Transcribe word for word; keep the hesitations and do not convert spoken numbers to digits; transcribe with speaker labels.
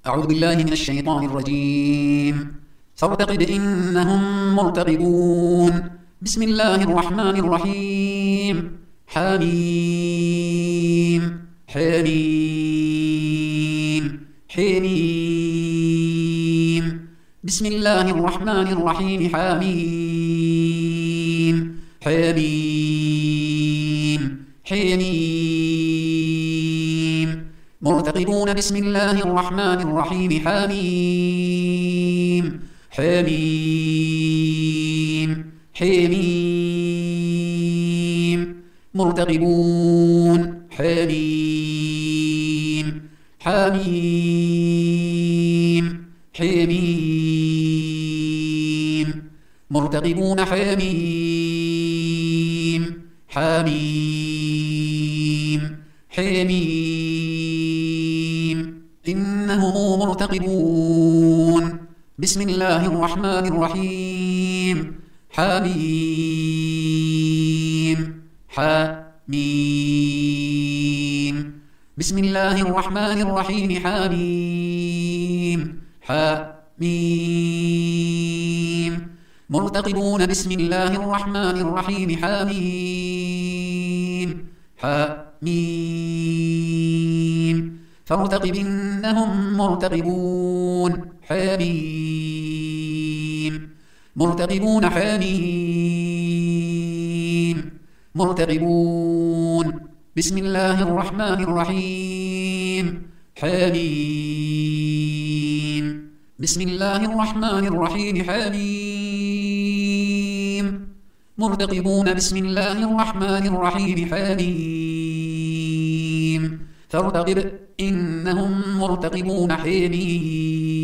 Speaker 1: أعوذ بالله من الشيطان الرجيم. فارتقب إنهم مرتقبون. بسم الله الرحمن الرحيم. حميم حميم حميم. بسم الله الرحمن الرحيم. حميم حميم حميم. مرتقبون. بسم الله الرحمن الرحيم. حميم حميم حميم. مرتقبون. حميم حميم حميم. مرتقبون. حميم حميم حميم. إنهم مرتقبون. بسم الله الرحمن الرحيم. حميم حميم. بسم الله الرحمن الرحيم. حميم حميم. مرتقبون. بسم الله الرحمن الرحيم. حميم حميم. فارتقب إنهم مرتقبون. حميم مرتقبون. حميم مرتقبون. بسم الله الرحمن الرحيم. حميم. بسم الله الرحمن الرحيم. حميم مرتقبون. بسم الله الرحمن الرحيم. حميم فارتقب إنهم مرتقبون. حميم